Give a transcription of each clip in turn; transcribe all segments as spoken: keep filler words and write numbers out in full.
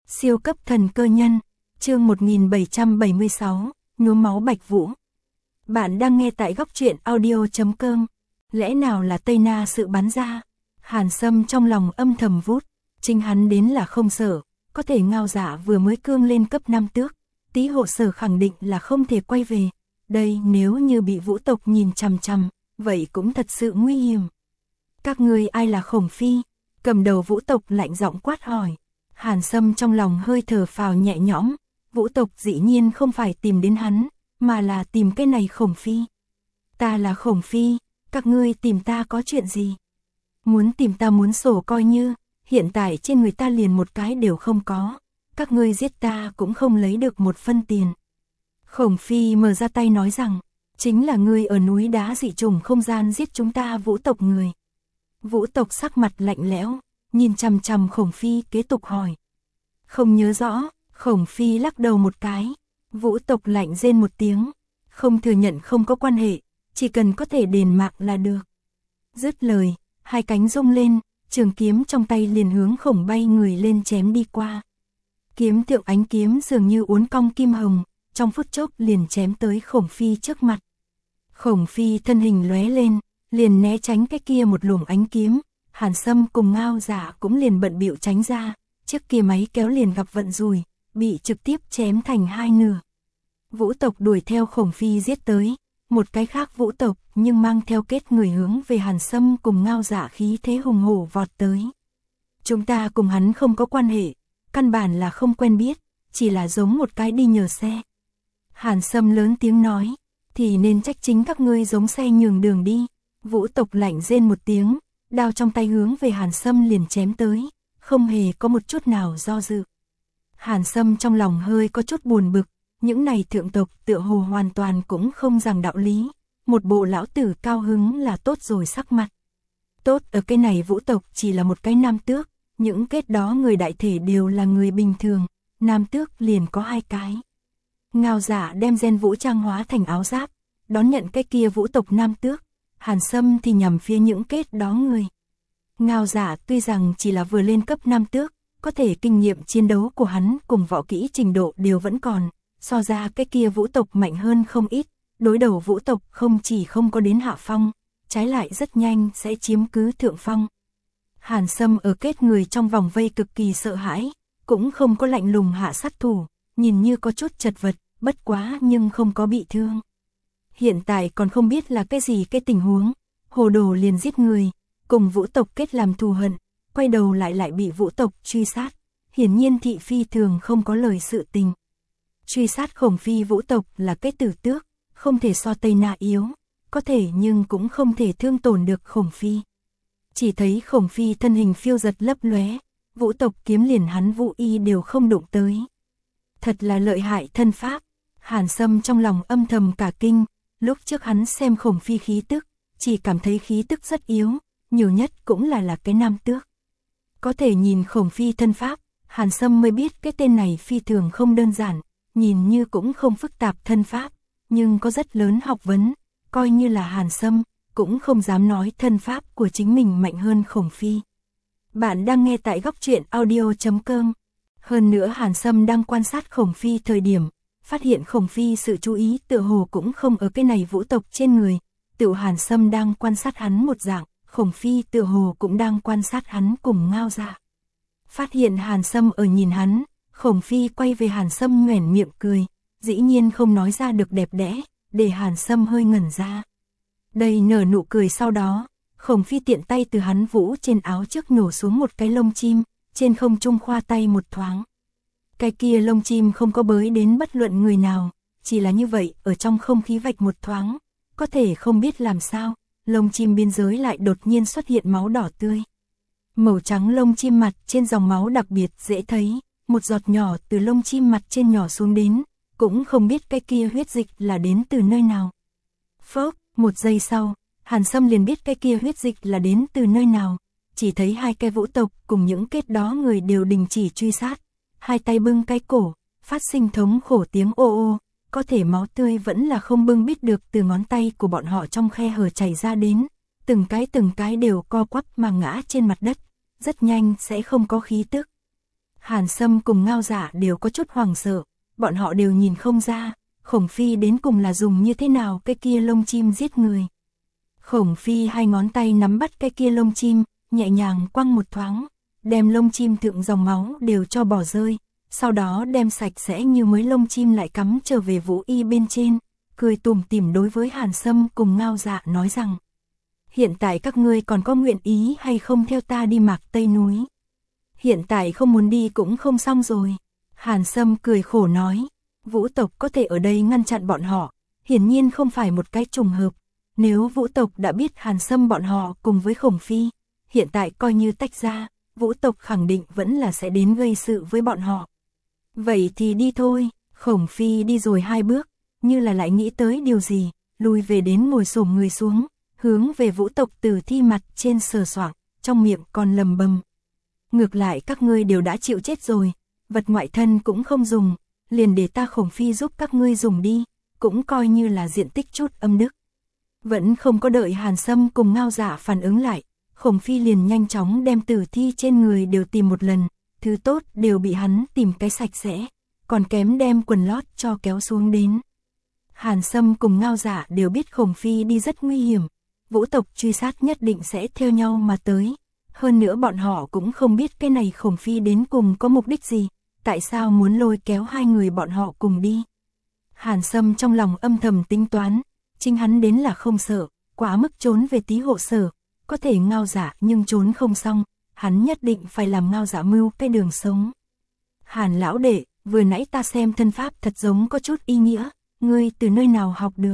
Siêu cấp thần cơ nhân, chương một nghìn bảy trăm bảy mươi sáu, nhuốm máu Bạch Vũ. Bạn đang nghe tại góc truyện audio chấm com. Lẽ nào là Tây Na sự bắn ra? Hàn Sâm trong lòng âm thầm vút, chính hắn đến là không sợ, có thể Ngao Dạ vừa mới cương lên cấp năm tước, Tý Hộ Sở khẳng định là không thể quay về. Đây nếu như bị Vũ tộc nhìn chằm chằm, vậy cũng thật sự nguy hiểm. Các ngươi ai là Khổng Phi? Cầm đầu Vũ tộc lạnh giọng quát hỏi. Hàn Sâm trong lòng hơi thở phào nhẹ nhõm, Vũ tộc dĩ nhiên không phải tìm đến hắn, mà là tìm cái này Khổng Phi. Ta là Khổng Phi, các ngươi tìm ta có chuyện gì? Muốn tìm ta muốn sổ coi như, hiện tại trên người ta liền một cái đều không có, các ngươi giết ta cũng không lấy được một phân tiền. Khổng Phi mở ra tay nói rằng, chính là ngươi ở núi đá dị trùng không gian giết chúng ta Vũ tộc người. Vũ tộc sắc mặt lạnh lẽo, nhìn chằm chằm Khổng Phi kế tục hỏi. Không nhớ rõ, Khổng Phi lắc đầu một cái, Vũ tộc lạnh rên một tiếng, không thừa nhận không có quan hệ, chỉ cần có thể đền mạng là được. Dứt lời, hai cánh rung lên, trường kiếm trong tay liền hướng Khổng bay người lên chém đi qua. Kiếm thượng ánh kiếm dường như uốn cong kim hồng, trong phút chốc liền chém tới Khổng Phi trước mặt. Khổng Phi thân hình lóe lên, liền né tránh cái kia một luồng ánh kiếm. Hàn Sâm cùng Ngao Dạ cũng liền bận bịu tránh ra, chiếc kia máy kéo liền gặp vận rủi, bị trực tiếp chém thành hai nửa. Vũ tộc đuổi theo Khổng Phi giết tới, một cái khác Vũ tộc nhưng mang theo kết người hướng về Hàn Sâm cùng Ngao Dạ khí thế hùng hổ vọt tới. Chúng ta cùng hắn không có quan hệ, căn bản là không quen biết, chỉ là giống một cái đi nhờ xe. Hàn Sâm lớn tiếng nói, thì nên trách chính các ngươi giống xe nhường đường đi. Vũ tộc lạnh rên một tiếng, đao trong tay hướng về Hàn Sâm liền chém tới, không hề có một chút nào do dự. Hàn Sâm trong lòng hơi có chút buồn bực, những này thượng tộc tựa hồ hoàn toàn cũng không rằng đạo lý, một bộ lão tử cao hứng là tốt rồi sắc mặt. Tốt ở cái này Vũ tộc chỉ là một cái nam tước, những kết đó người đại thể đều là người bình thường, nam tước liền có hai cái. Ngao Dạ đem gen vũ trang hóa thành áo giáp, đón nhận cái kia Vũ tộc nam tước. Hàn Sâm thì nhằm phía những kết đó người. Ngao Dạ tuy rằng chỉ là vừa lên cấp năm tước, có thể kinh nghiệm chiến đấu của hắn cùng võ kỹ trình độ đều vẫn còn, so ra cái kia Vũ tộc mạnh hơn không ít, đối đầu Vũ tộc không chỉ không có đến hạ phong, trái lại rất nhanh sẽ chiếm cứ thượng phong. Hàn Sâm ở kết người trong vòng vây cực kỳ sợ hãi, cũng không có lạnh lùng hạ sát thủ, nhìn như có chút chật vật, bất quá nhưng không có bị thương. Hiện tại còn không biết là cái gì cái tình huống, hồ đồ liền giết người, cùng Vũ tộc kết làm thù hận, quay đầu lại lại bị Vũ tộc truy sát, hiển nhiên thị phi thường không có lời sự tình. Truy sát Khổng Phi Vũ tộc là cái tử tước, không thể so Tây Na yếu, có thể nhưng cũng không thể thương tổn được Khổng Phi. Chỉ thấy Khổng Phi thân hình phiêu giật lấp lóe, Vũ tộc kiếm liền hắn Vũ y đều không đụng tới. Thật là lợi hại thân pháp, Hàn Sâm trong lòng âm thầm cả kinh. Lúc trước hắn xem Khổng Phi khí tức, chỉ cảm thấy khí tức rất yếu, nhiều nhất cũng là là cái nam tước. Có thể nhìn Khổng Phi thân pháp, Hàn Sâm mới biết cái tên này phi thường không đơn giản, nhìn như cũng không phức tạp thân pháp, nhưng có rất lớn học vấn, coi như là Hàn Sâm, cũng không dám nói thân pháp của chính mình mạnh hơn Khổng Phi. Bạn đang nghe tại góc truyện audio chấm com. Hơn nữa Hàn Sâm đang quan sát Khổng Phi thời điểm, phát hiện Khổng Phi sự chú ý tựa hồ cũng không ở cái này Vũ tộc trên người, tựa Hàn Sâm đang quan sát hắn một dạng, Khổng Phi tựa hồ cũng đang quan sát hắn cùng Ngao Dạ. Phát hiện Hàn Sâm ở nhìn hắn, Khổng Phi quay về Hàn Sâm nhoẻn miệng cười, dĩ nhiên không nói ra được đẹp đẽ, để Hàn Sâm hơi ngẩn ra. Đây nở nụ cười sau đó, Khổng Phi tiện tay từ hắn Vũ trên áo trước nhổ xuống một cái lông chim, trên không trung khoa tay một thoáng. Cái kia lông chim không có bới đến bất luận người nào, chỉ là như vậy ở trong không khí vạch một thoáng, có thể không biết làm sao, lông chim biên giới lại đột nhiên xuất hiện máu đỏ tươi. Màu trắng lông chim mặt trên dòng máu đặc biệt dễ thấy, một giọt nhỏ từ lông chim mặt trên nhỏ xuống đến, cũng không biết cái kia huyết dịch là đến từ nơi nào. Phốc, một giây sau, Hàn Sâm liền biết cái kia huyết dịch là đến từ nơi nào, chỉ thấy hai cái Vũ tộc cùng những kết đó người đều đình chỉ truy sát. Hai tay bưng cái cổ, phát sinh thống khổ tiếng ô ô, có thể máu tươi vẫn là không bưng biết được từ ngón tay của bọn họ trong khe hở chảy ra đến, từng cái từng cái đều co quắp mà ngã trên mặt đất, rất nhanh sẽ không có khí tức. Hàn Sâm cùng Ngao Dạ đều có chút hoảng sợ, bọn họ đều nhìn không ra, Khổng Phi đến cùng là dùng như thế nào cái kia lông chim giết người. Khổng Phi hai ngón tay nắm bắt cái kia lông chim, nhẹ nhàng quăng một thoáng, đem lông chim thượng dòng máu đều cho bỏ rơi, sau đó đem sạch sẽ như mới lông chim lại cắm trở về vũ y bên trên, cười tủm tỉm đối với Hàn Sâm cùng Ngao Dạ nói rằng: hiện tại các ngươi còn có nguyện ý hay không theo ta đi Mạc Tây núi? Hiện tại không muốn đi cũng không xong rồi. Hàn Sâm cười khổ nói, Vũ tộc có thể ở đây ngăn chặn bọn họ, hiển nhiên không phải một cái trùng hợp. Nếu Vũ tộc đã biết Hàn Sâm bọn họ cùng với Khổng Phi, hiện tại coi như tách ra, Vũ tộc khẳng định vẫn là sẽ đến gây sự với bọn họ. Vậy thì đi thôi. Khổng Phi đi rồi hai bước, như là lại nghĩ tới điều gì, lùi về đến ngồi xổm người xuống, hướng về Vũ tộc Tử thi mặt trên sờ soạng, trong miệng còn lầm bầm: ngược lại các ngươi đều đã chịu chết rồi, vật ngoại thân cũng không dùng, liền để ta Khổng Phi giúp các ngươi dùng đi, cũng coi như là diện tích chút âm đức. Vẫn không có đợi Hàn Sâm cùng Ngao Dạ phản ứng lại, Khổng Phi liền nhanh chóng đem tử thi trên người đều tìm một lần, thứ tốt đều bị hắn tìm cái sạch sẽ, còn kém đem quần lót cho kéo xuống đến. Hàn Sâm cùng Ngao Dạ đều biết Khổng Phi đi rất nguy hiểm, Vũ tộc truy sát nhất định sẽ theo nhau mà tới. Hơn nữa bọn họ cũng không biết cái này Khổng Phi đến cùng có mục đích gì, tại sao muốn lôi kéo hai người bọn họ cùng đi. Hàn Sâm trong lòng âm thầm tính toán, chính hắn đến là không sợ, quá mức trốn về tí hộ sở, có thể Ngao Dạ nhưng trốn không xong, hắn nhất định phải làm Ngao Dạ mưu cái đường sống. Hàn lão đệ, vừa nãy ta xem thân pháp thật giống có chút ý nghĩa, ngươi từ nơi nào học được?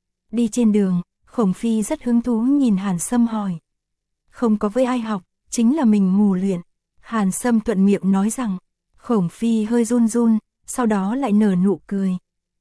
Đi trên đường, Khổng Phi rất hứng thú nhìn Hàn Sâm hỏi. Không có với ai học, chính là mình mù luyện. Hàn Sâm thuận miệng nói rằng. Khổng Phi hơi run run, sau đó lại nở nụ cười.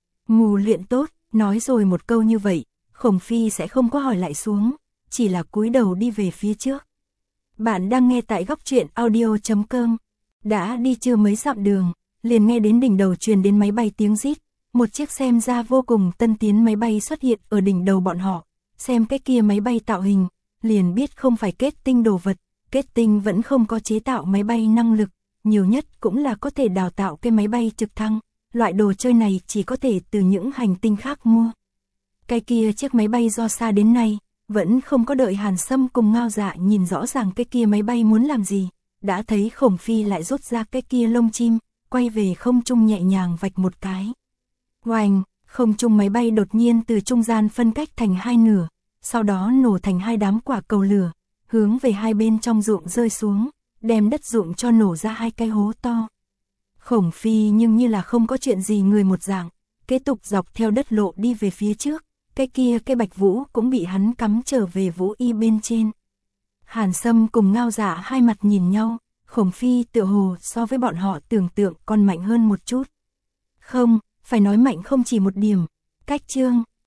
Mù luyện tốt, nói rồi một câu như vậy, Khổng Phi sẽ không có hỏi lại xuống, chỉ là cúi đầu đi về phía trước. Bạn đang nghe tại góc truyện audio chấm com. Đã đi chưa mấy dặm đường, liền nghe đến đỉnh đầu truyền đến máy bay tiếng rít. Một chiếc xem ra vô cùng tân tiến máy bay xuất hiện ở đỉnh đầu bọn họ. Xem cái kia máy bay tạo hình, liền biết không phải kết tinh đồ vật. Kết tinh vẫn không có chế tạo máy bay năng lực, nhiều nhất cũng là có thể đào tạo cái máy bay trực thăng. Loại đồ chơi này chỉ có thể từ những hành tinh khác mua. Cái kia chiếc máy bay do xa đến nay, vẫn không có đợi Hàn Sâm cùng Ngao Dạ nhìn rõ ràng cái kia máy bay muốn làm gì, đã thấy Khổng Phi lại rút ra cái kia lông chim, quay về không trung nhẹ nhàng vạch một cái. Oành, không trung máy bay đột nhiên từ trung gian phân cách thành hai nửa, sau đó nổ thành hai đám quả cầu lửa, hướng về hai bên trong ruộng rơi xuống, đem đất ruộng cho nổ ra hai cái hố to. Khổng Phi nhưng như là không có chuyện gì người một dạng, kế tục dọc theo đất lộ đi về phía trước, cái kia cái Bạch Vũ cũng bị hắn cắm trở về vũ y bên trên. Hàn Sâm cùng Ngao Dạ hai mặt nhìn nhau, Khổng Phi tựa hồ so với bọn họ tưởng tượng còn mạnh hơn một chút. Không, phải nói mạnh không chỉ một điểm. Cách chương